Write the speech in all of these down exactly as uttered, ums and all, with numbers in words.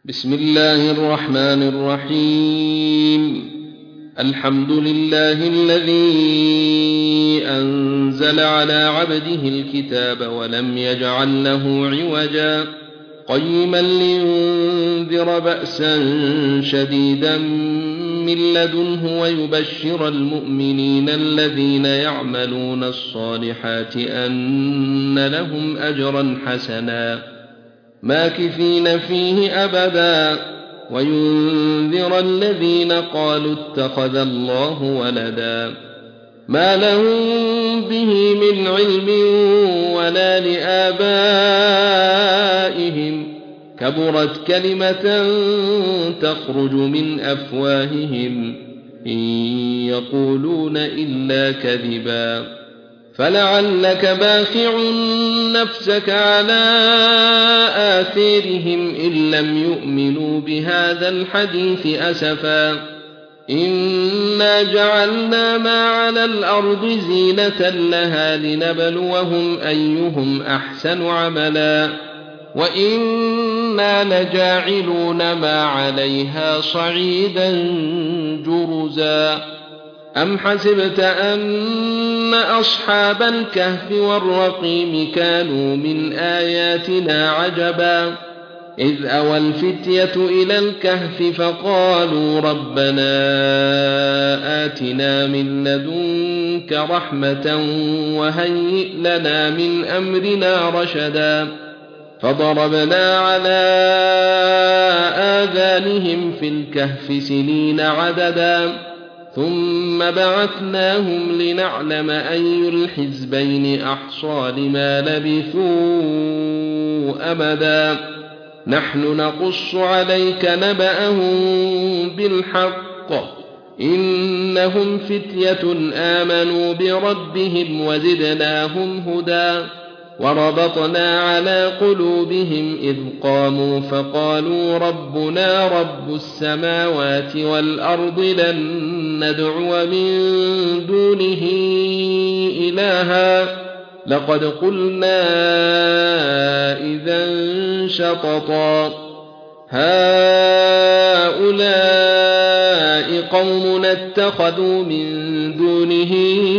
بسم الله الرحمن الرحيم. الحمد لله الذي أنزل على عبده الكتاب ولم يجعل له عوجا قيما لينذر بأسا شديدا من لدنه ويبشر المؤمنين الذين يعملون الصالحات أن لهم أجرا حسنا ماكثين فيه أبدا وينذر الذين قالوا اتخذ الله ولدا ما لهم به من علم ولا لآبائهم كبرت كلمة تخرج من أفواههم إن يقولون إلا كذبا فلعلك باخع نفسك على آثارهم إن لم يؤمنوا بهذا الحديث أسفا إنا جعلنا ما على الأرض زينة لها لنبلوهم أيهم أحسن عملا وإنا لجاعلون ما عليها صعيدا جرزا أم حسبت أن أصحاب الكهف والرقيم كانوا من آياتنا عجبا إذ أوى الفتية إلى الكهف فقالوا ربنا آتنا من لدنك رحمة وهيئ لنا من أمرنا رشدا فضربنا على آذانهم في الكهف سنين عددا ثم بعثناهم لنعلم أي الحزبين أحصى لما لبثوا أمدا نحن نقص عليك نبأهم بالحق إنهم فتية آمنوا بربهم وزدناهم هدى وربطنا على قلوبهم إذ قاموا فقالوا ربنا رب السماوات والأرض لن ندعو من دونه إلها لقد قلنا إذا شططا هؤلاء قومنا اتخذوا من دونه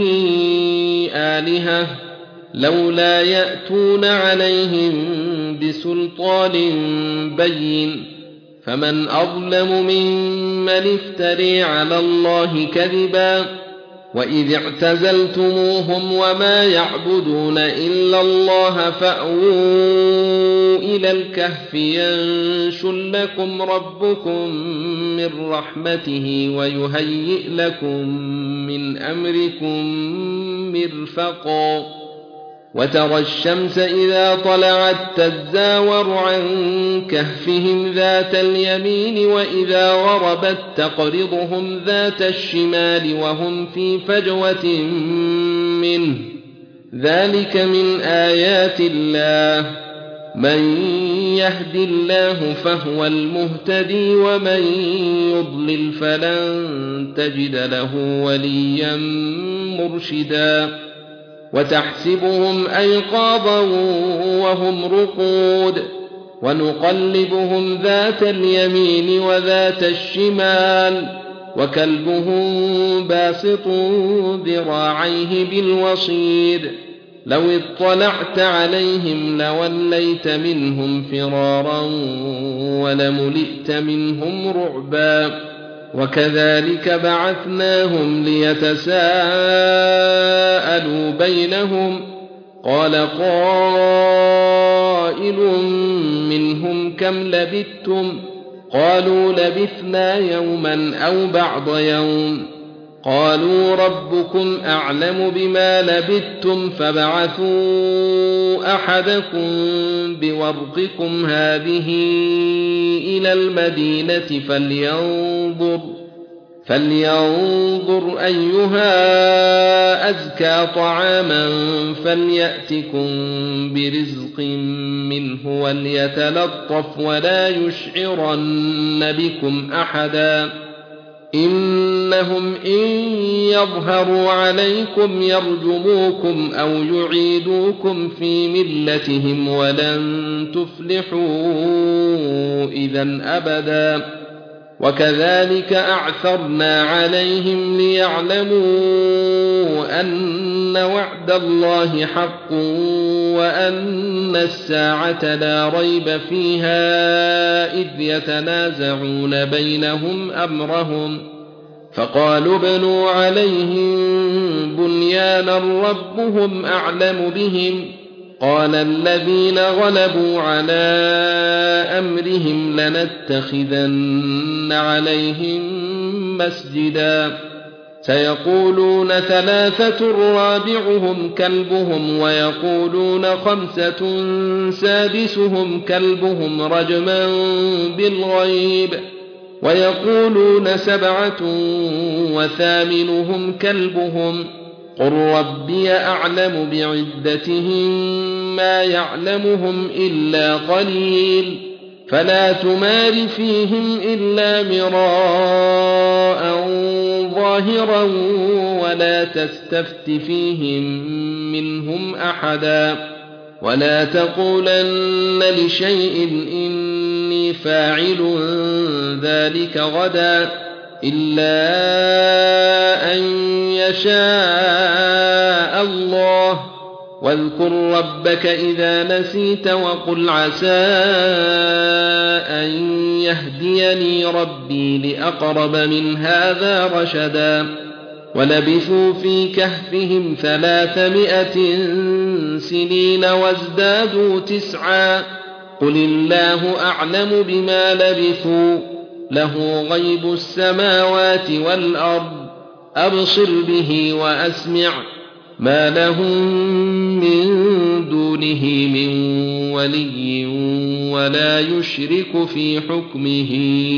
آلهة لولا يأتون عليهم بسلطان بين فمن أظلم ممن افتري على الله كذبا وإذ اعتزلتموهم وما يعبدون إلا الله فأووا إلى الكهف ينشر لكم ربكم من رحمته ويهيئ لكم من أمركم مرفقا وترى الشمس إذا طلعت تزاور عن كهفهم ذات اليمين وإذا غربت تقرضهم ذات الشمال وهم في فجوة منه ذلك من آيات الله من يهد الله فهو المهتدي ومن يضلل فلن تجد له وليا مرشدا وتحسبهم أيقاظا وهم رقود ونقلبهم ذات اليمين وذات الشمال وكلبهم باسط ذراعيه بالوصيد لو اطلعت عليهم لوليت منهم فرارا ولملئت منهم رعبا وكذلك بعثناهم ليتساءلوا بينهم قال قائل منهم كم لبثتم قالوا لبثنا يوما أو بعض يوم قالوا ربكم أعلم بما لبثتم فابعثوا أحدكم بورقكم هذه إلى المدينة فلينظر, فلينظر أيها أزكى طعاما فليأتكم برزق منه وليتلطف ولا يشعرن بكم أحدا إنهم إن يظهروا عليكم يرجموكم أو يعيدوكم في ملتهم ولن تفلحوا إذا أبدا وكذلك أعثرنا عليهم ليعلموا أن وعد الله حق وأن الساعة لا ريب فيها إذ يتنازعون بينهم أمرهم فقالوا ابنوا عليهم بنيانا ربهم أعلم بهم قال الذين غلبوا على أمرهم لنتخذن عليهم مسجدا سيقولون ثلاثة رابعهم كلبهم ويقولون خمسة سادسهم كلبهم رجما بالغيب ويقولون سبعة وثامنهم كلبهم قل ربي أعلم بعدتهم ما يعلمهم إلا قليل فلا تمار فيهم إلا مراء ظاهرا ولا تستفت فيهم منهم أحدا ولا تقولن لشيء إني فاعل ذلك غدا إلا أن يشاء الله واذكر ربك إذا نسيت وقل عسى أن يهديني ربي لأقرب من هذا رشدا ولبثوا في كهفهم ثلاثمائة سنين وازدادوا تسعا قل الله أعلم بما لبثوا له غيب السماوات والأرض أبصر به وأسمع ما لهم من دونه من ولي ولا يشرك في حكمه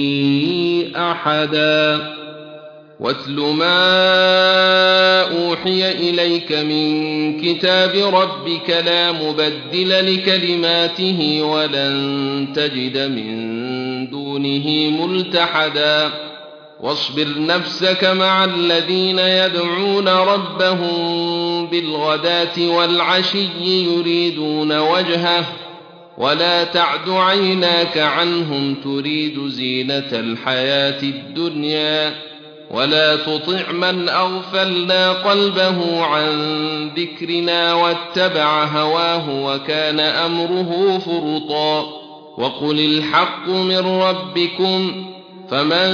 أحدا واتل ما أوحي إليك من كتاب ربك لا مبدل لكلماته ولن تجد من دونه ملتحدا واصبر نفسك مع الذين يدعون ربهم بالغداة والعشي يريدون وجهه ولا تعد عيناك عنهم تريد زينة الحياة الدنيا ولا تطع من أغفلنا قلبه عن ذكرنا واتبع هواه وكان أمره فرطا وقل الحق من ربكم فمن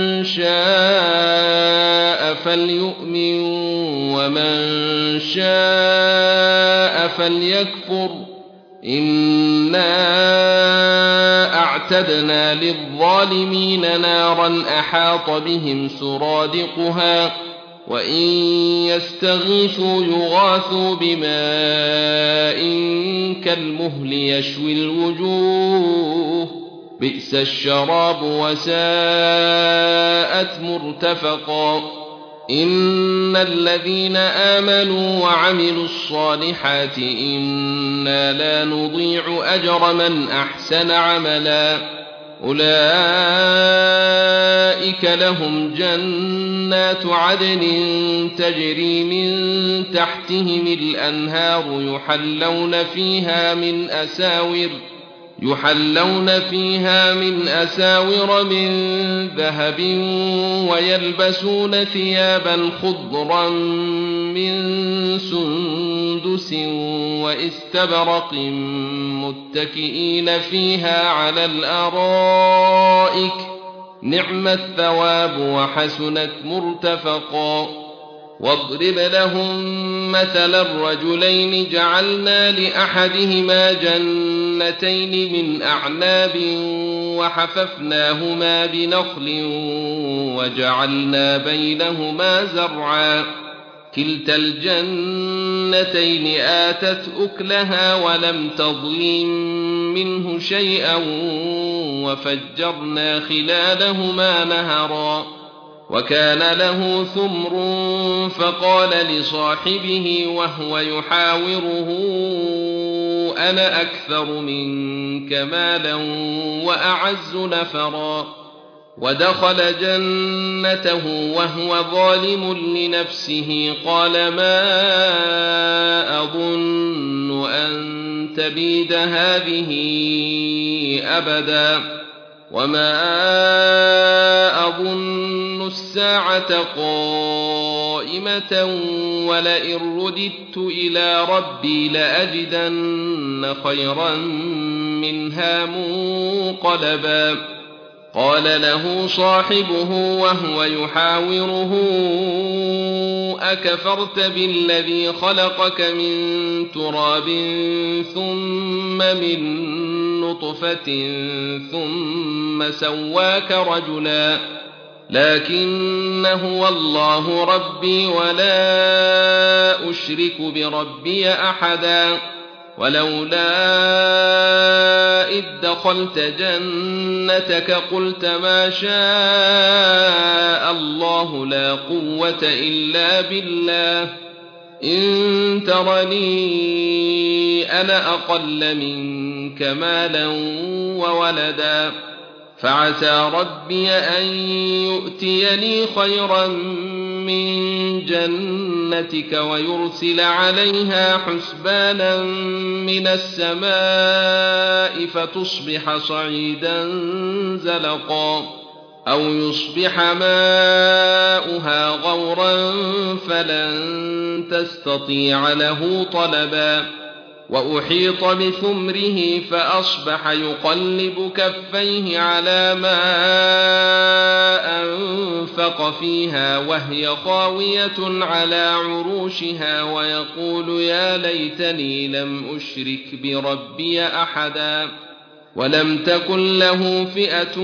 شاء فليؤمن ومن شاء فليكفر إنا أعتدنا للظالمين نارا أحاط بهم سرادقها وإن يستغيثوا يغاثوا بماء كالمهل يشوي الوجوه بئس الشراب وساءت مرتفقا إن الذين آمنوا وعملوا الصالحات إنا لا نضيع أجر من أحسن عملا أولئك لهم جنات عدن تجري من تحتهم الأنهار يحلون فيها من أساور يحلون فيها من أساور من ذهب ويلبسون ثيابا خضرا من سندس واستبرق متكئين فيها على الأرائك نعم الثواب وحسنت مرتفقا واضرب لهم مثل الرجلين جعلنا لأحدهما جنتين من أعناب وحففناهما بنخل وجعلنا بينهما زرعا كلتا الجنتين آتت أكلها ولم تظلم منه شيئا وفجرنا خلالهما نهرا وكان له ثمر فقال لصاحبه وهو يحاوره أنا أكثر منك مالا وأعز نفرا ودخل جنته وهو ظالم لنفسه قال ما أظن أن تبيد هذه أبدا وما أظن الساعة قائمة ولئن رددت إلى ربي لأجدن خيرا منها منقلبا قال له صاحبه وهو يحاوره أكفرت بالذي خلقك من تراب ثم من نطفة ثم سواك رجلا لكن هو الله ربي ولا أشرك بربي أحدا ولولا إذ دخلت جنتك قلت ما شاء الله لا قوة إلا بالله إن ترني أنا أقل منك مالا وولدا فعسى ربي أن يؤتيني خيرا من جنتك ويرسل عليها حسبانا من السماء فتصبح صعيدا زلقا أو يصبح ماؤها غورا فلن تستطيع له طلبا وأحيط بثمره فأصبح يقلب كفيه على ما أنفق فيها وهي خاوية على عروشها ويقول يا ليتني لم أشرك بربي أحدا ولم تكن له فئة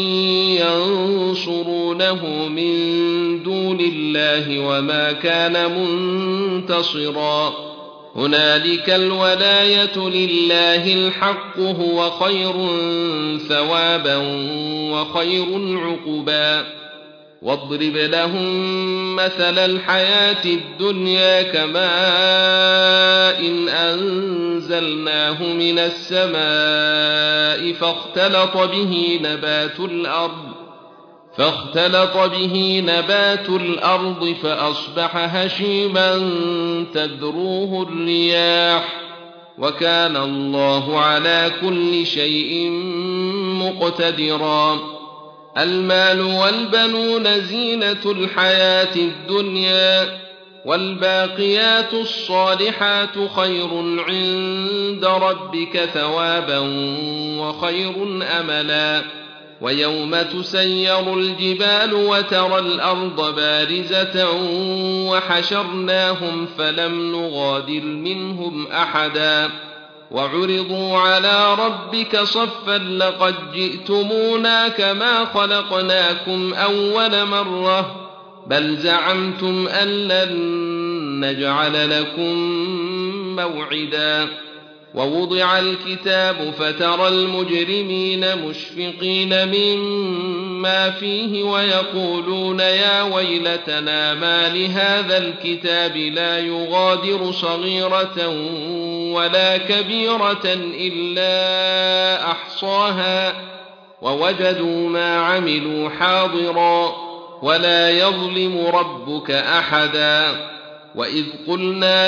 ينصرونه من دون الله وما كان منتصرا هنالك الولاية لله الحق هو خير ثوابا وخير عقبا واضرب لهم مثل الحياة الدنيا كماء إن أنزلناه من السماء فاختلط به نبات الأرض فاختلط به نبات الأرض فأصبح هشيما تذروه الرياح وكان الله على كل شيء مقتدرا المال والبنون زينة الحياة الدنيا والباقيات الصالحات خير عند ربك ثوابا وخير أملا ويوم تسير الجبال وترى الأرض بارزة وحشرناهم فلم نغادر منهم أحدا وعرضوا على ربك صفا لقد جئتمونا كما خلقناكم أول مرة بل زعمتم أن لن نجعل لكم موعدا ووضع الكتاب فترى المجرمين مشفقين مما فيه ويقولون يا ويلتنا ما لهذا الكتاب لا يغادر صغيرة ولا كبيرة إلا أحصاها ووجدوا ما عملوا حاضرا ولا يظلم ربك أحدا وإذ قلنا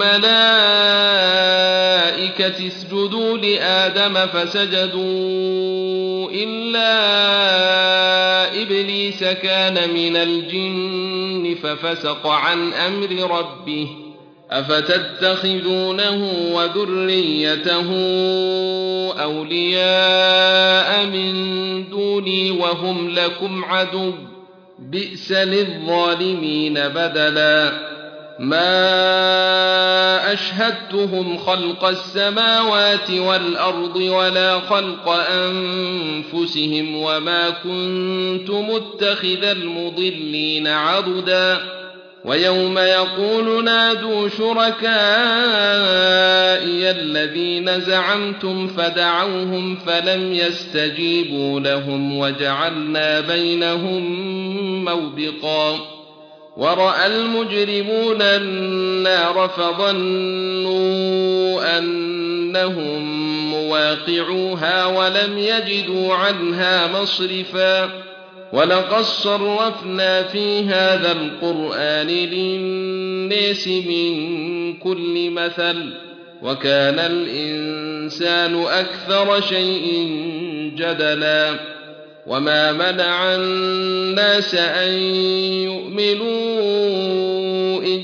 للملائكة اسجدوا لآدم فسجدوا إلا إبليس كان من الجن ففسق عن أمر ربه أفتتخذونه وذريته أولياء من دوني وهم لكم عدو بئس للظالمين بدلا ما أشهدتهم خلق السماوات والأرض ولا خلق أنفسهم وما كنت متخذ المضلين عضدا ويوم يقول نادوا شركائي الذين زعمتم فدعوهم فلم يستجيبوا لهم وجعلنا بينهم موبقا ورأى المجرمون النار فظنوا أنهم مواقعوها ولم يجدوا عنها مصرفا ولقد صرفنا في هذا القرآن للناس من كل مثل وكان الإنسان أكثر شيء جدلا وما منع الناس أن يؤمنوا إذ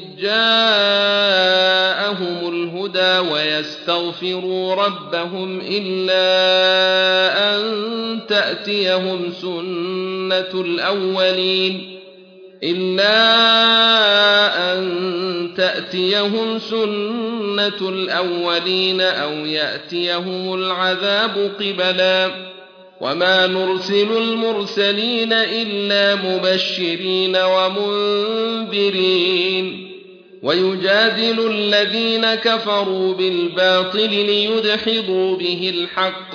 جاءهم الهدى ويستغفروا ربهم إلا أن تأتيهم سنة الأولين إلا أن تأتيهم سنة الأولين أو يأتيهم العذاب قبلا وما نرسل المرسلين إلا مبشرين ومنذرين ويجادل الذين كفروا بالباطل ليدحضوا به الحق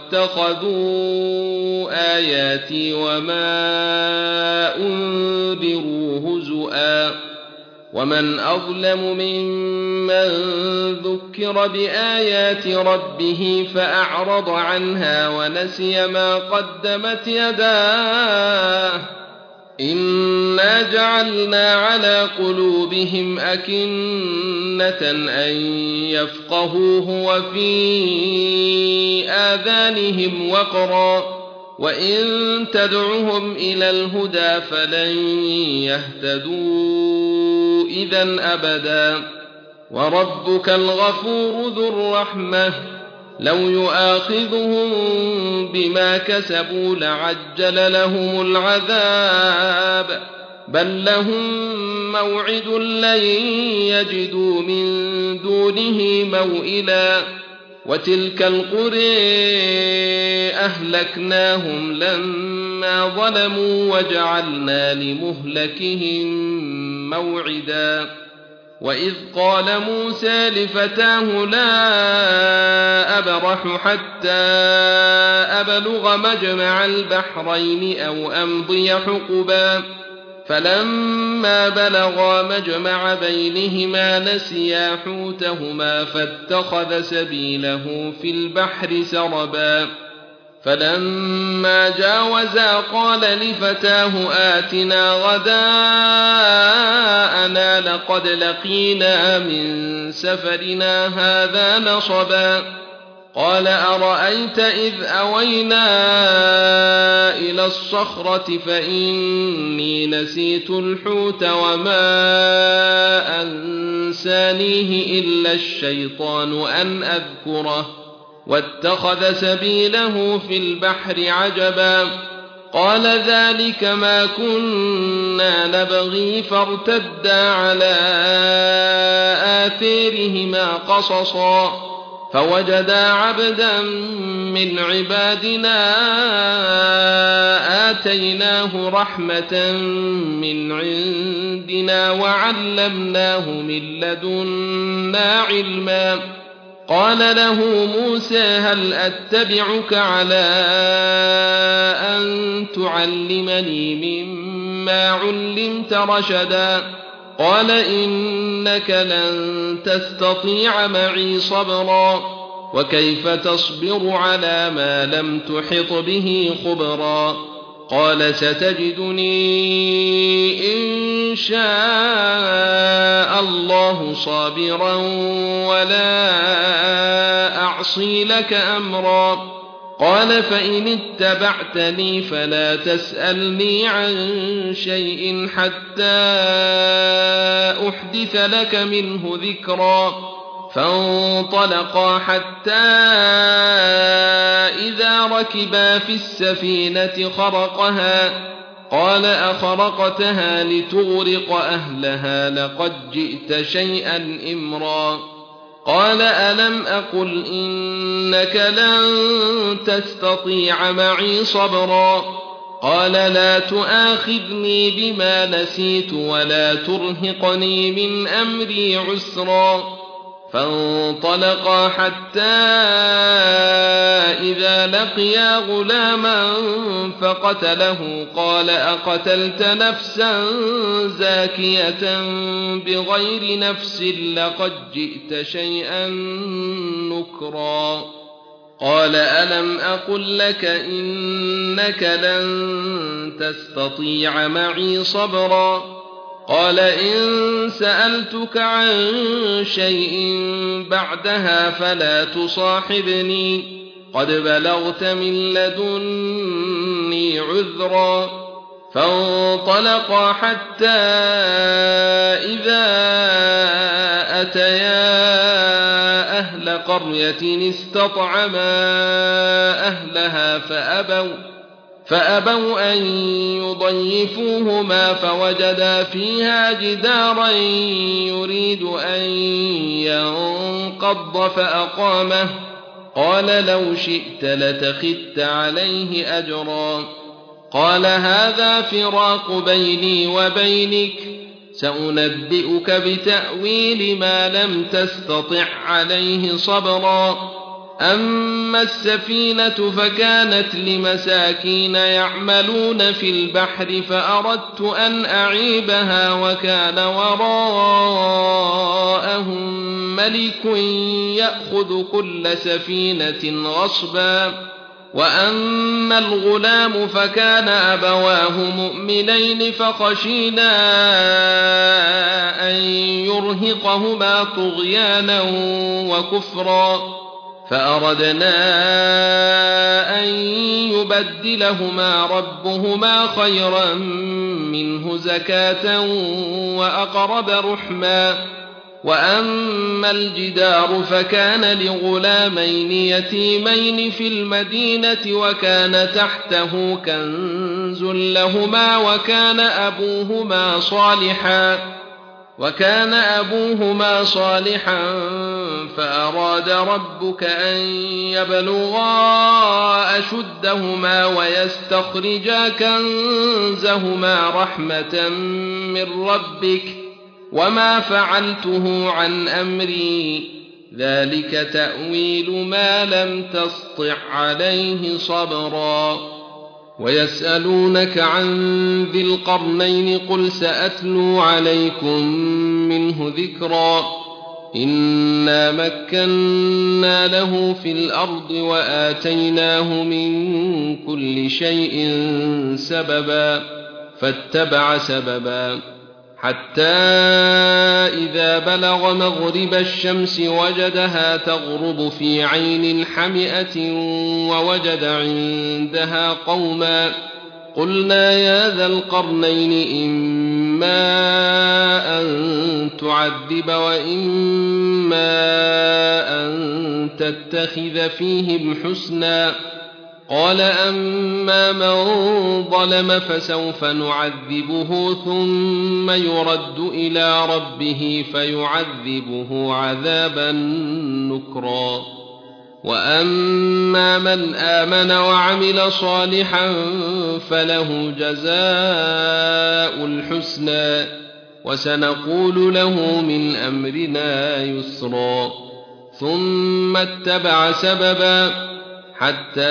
واتخذوا آياتي وما أنذروا هزؤا ومن أظلم ممن ذكر بآيات ربه فأعرض عنها ونسي ما قدمت يداه إنا جعلنا على قلوبهم أكنة أن يفقهوه وفي آذانهم وقرا وإن تدعهم إلى الهدى فلن يهتدوا إذا أبدا وربك الغفور ذو الرحمة لو يؤاخذهم بما كسبوا لعجل لهم العذاب بل لهم موعد لن يجدوا من دونه موئلا وتلك القرى أهلكناهم لما ظلموا وجعلنا لمهلكهم موعدا وإذ قال موسى لفتاه لا أبرح حتى أبلغ مجمع البحرين أو أمضي حقبا فلما بلغا مجمع بينهما نسيا حوتهما فاتخذ سبيله في البحر سربا فلما جاوزا قال لفتاه آتنا غداءنا لقد لقينا من سفرنا هذا نصبا قال أرأيت إذ أوينا إلى الصخرة فإني نسيت الحوت وما أنسانيه إلا الشيطان أن أذكره واتخذ سبيله في البحر عجبا قال ذلك ما كنا نبغي فارتدا على آثارهما قصصا فوجدا عبدا من عبادنا آتيناه رحمة من عندنا وعلمناه من لدنا علما قال له موسى هل أتبعك على أن تعلمني مما علمت رشدا قال إنك لن تستطيع معي صبرا وكيف تصبر على ما لم تحط به خبرا قال ستجدني إن شاء الله صابرا ولا أعصي لك أمرا قال فإن اتبعتني فلا تسألني عن شيء حتى أحدث لك منه ذكرا فانطلقا حتى إذا ركبا في السفينة خرقها قال أخرقتها لتغرق أهلها لقد جئت شيئا إمرا قال ألم أقل إنك لن تستطيع معي صبرا قال لا تؤاخذني بما نسيت ولا ترهقني من أمري عسرا فانطلقا حتى إذا لقيا غلاما فقتله قال أقتلت نفسا زاكية بغير نفس لقد جئت شيئا نكرا قال ألم أقل لك إنك لن تستطيع معي صبرا قال إن سألتك عن شيء بعدها فلا تصاحبني قد بلغت من لدني عذرا فانطلقا حتى إذا أتيا أهل قرية استطعما أهلها فأبوا, فأبوا أن يضيفوهما فوجدا فيها جدارا يريد أن ينقض فأقامه قال لو شئت لاتخذت عليه أجرا قال هذا فراق بيني وبينك سأنبئك بتأويل ما لم تستطع عليه صبرا أما السفينة فكانت لمساكين يعملون في البحر فأردت أن أعيبها وكان وراءهم ملك يأخذ كل سفينة غصبا وأما الغلام فكان أبواه مؤمنين فخشينا أن يرهقهما طغيانا وكفرا فأردنا أن يبدلهما ربهما خيرا منه زكاة وأقرب رحما وأما الجدار فكان لغلامين يتيمين في المدينة وكان تحته كنز لهما وكان أبوهما صالحا وكان أبوهما صالحا فأراد ربك أن يبلغا أشدهما ويستخرجا كنزهما رحمة من ربك وما فعلته عن أمري ذلك تأويل ما لم تسطع عليه صبرا ويسألونك عن ذي القرنين قل سأتلو عليكم منه ذكرا إنا مكنا له في الأرض وآتيناه من كل شيء سببا فاتبع سببا حتى إذا بلغ مغرب الشمس وجدها تغرب في عين حمئة ووجد عندها قوما قلنا يا ذا القرنين إما أن تعذب وإما أن تتخذ فيهم حسنا قال أما من ظلم فسوف نعذبه ثم يرد إلى ربه فيعذبه عذابا نكرا وأما من آمن وعمل صالحا فله جزاء الحسنى وسنقول له من أمرنا يسرا ثم اتبع سببا حتى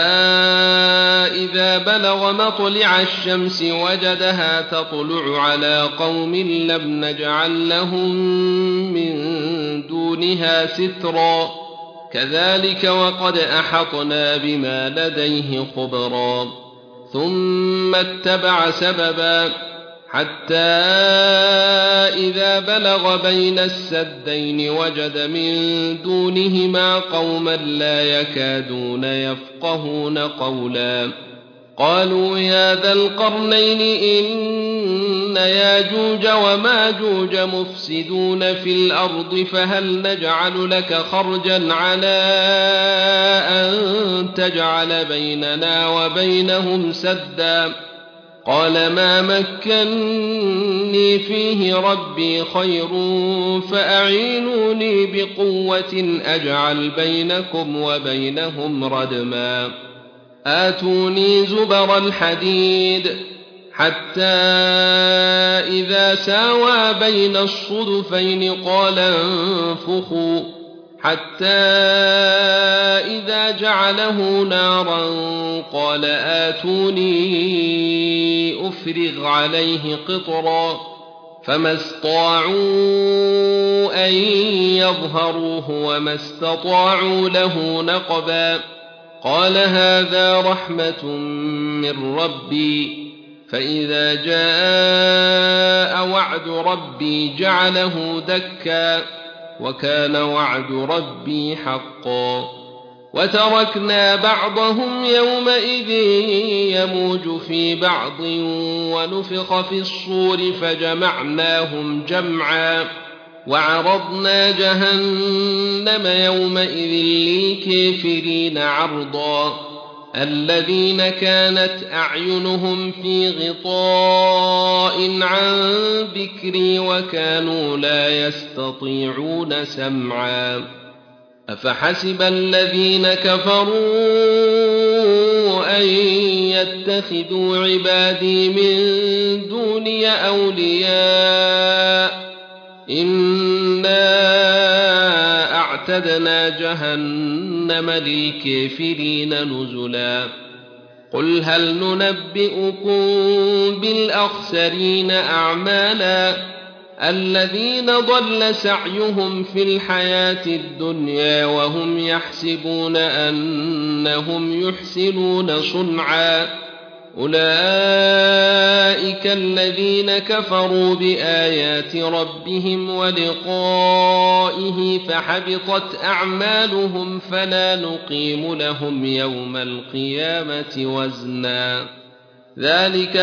إذا بلغ مطلع الشمس وجدها تطلع على قوم لم نجعل لهم من دونها سترا كذلك وقد أحطنا بما لديه خبرا ثم اتبع سببا حتى إذا بلغ بين السدين وجد من دونهما قوما لا يكادون يفقهون قولا قالوا يا ذا القرنين إن ياجوج وماجوج مفسدون في الأرض فهل نجعل لك خرجا على أن تجعل بيننا وبينهم سدا قال ما مكني فيه ربي خير فأعينوني بقوة أجعل بينكم وبينهم ردما آتوني زبر الحديد حتى إذا ساوى بين الصدفين قال انفخوا حتى إذا جعله نارا قال آتوني أفرغ عليه قطرا فما استطاعوا أن يظهروه وما استطاعوا له نقبا قال هذا رحمة من ربي فإذا جاء وعد ربي جعله دكا وكان وعد ربي حقا وتركنا بعضهم يومئذ يموج في بعض ونفخ في الصور فجمعناهم جمعا وعرضنا جهنم يومئذ للكافرين عرضا الذين كانت أعينهم في غطاء عن ذكري وكانوا لا يستطيعون سمعا أفحسب الذين كفروا أن يتخذوا عبادي من دوني أولياء إنا أعتدنا جهنم للكافرين نزلا قل هل ننبئكم بالأخسرين أعمالا الذين ضل سعيهم في الحياة الدنيا وهم يحسبون أنهم يحسنون صنعا أولئك الذين كفروا بآيات ربهم ولقائه فحبطت أعمالهم فلا نقيم لهم يوم القيامة وزنا ذلك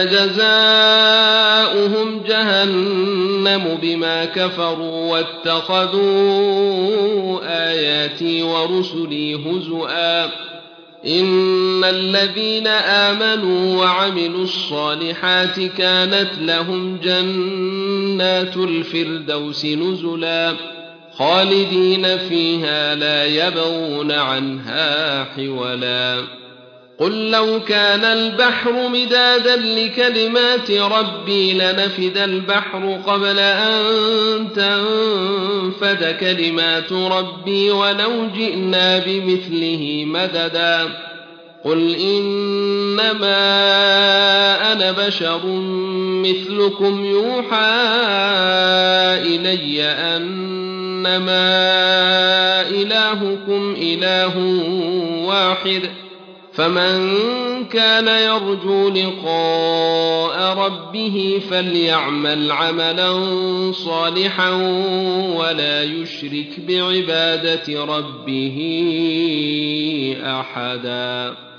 جزاؤهم جهنم بما كفروا واتخذوا آياتي ورسلي هزؤا إن الذين آمنوا وعملوا الصالحات كانت لهم جنات الفردوس نزلا خالدين فيها لا يبغون عنها حولا قل لو كان البحر مدادا لكلمات ربي لنفد البحر قبل أن تنفد كلمات ربي ولو جئنا بمثله مددا قل إنما أنا بشر مثلكم يوحى إلي أنما إلهكم إله واحد فمن كان يرجو لقاء ربه فليعمل عملا صالحا ولا يشرك بعبادة ربه أحدا.